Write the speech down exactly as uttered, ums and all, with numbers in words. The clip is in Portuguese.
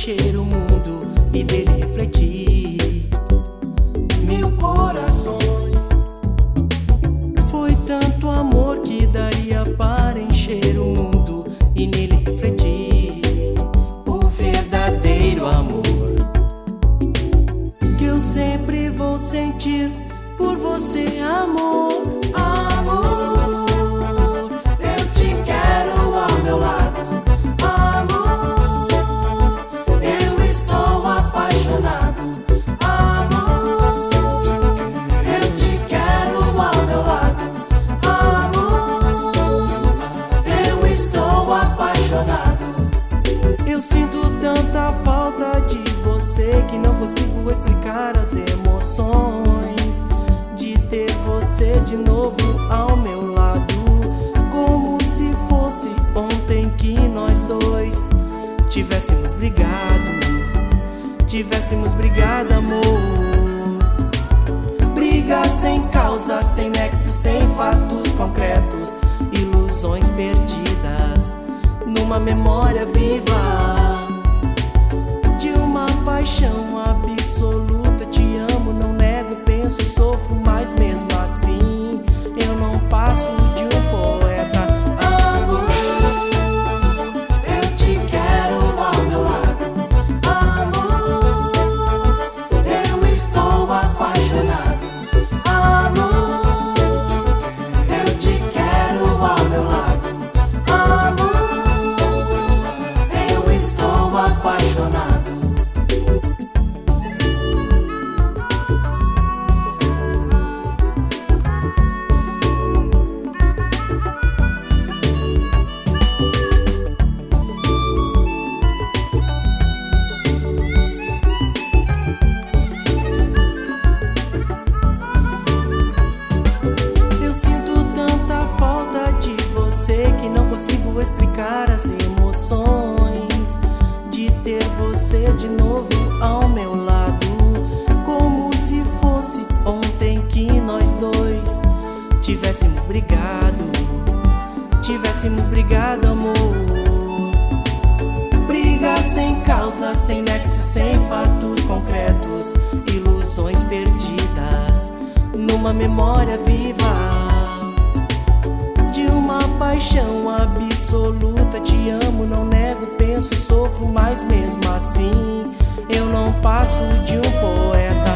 encher o mundo e dele refletir mil corações. Foi tanto amor que daria para encher o mundo e nele refletir o verdadeiro amor que eu sempre vou sentir por você, amor. Amor, eu te quero ao meu lado. Amor, eu estou apaixonado. Amor, eu te quero ao meu lado. Amor, eu estou apaixonado. Eu sinto tanta falta de você que não consigo explicar as emoções de ter você de novo ao meu lado, como se fosse ontem que nós dois tivéssemos brigado, tivéssemos brigado, amor. Briga sem causa, sem nexo, sem fatos concretos, ilusões perdidas numa memória viva de uma paixão absoluta. Te amo, não nego, penso, sofro, mas mesmo assim eu não passo de um poeta. Amor, eu te quero ao meu lado. Amor, eu estou apaixonado. Amor, eu te quero ao meu lado. Amor, eu estou apaixonado. Explicar as emoções de ter você de novo ao meu lado, como se fosse ontem que nós dois tivéssemos brigado, tivéssemos brigado, amor. Briga sem causa, sem nexo, sem fatos concretos, ilusões perdidas numa memória viva de uma paixão absoluta. Te amo, não nego, penso, sofro, mas mesmo assim eu não passo de um poeta.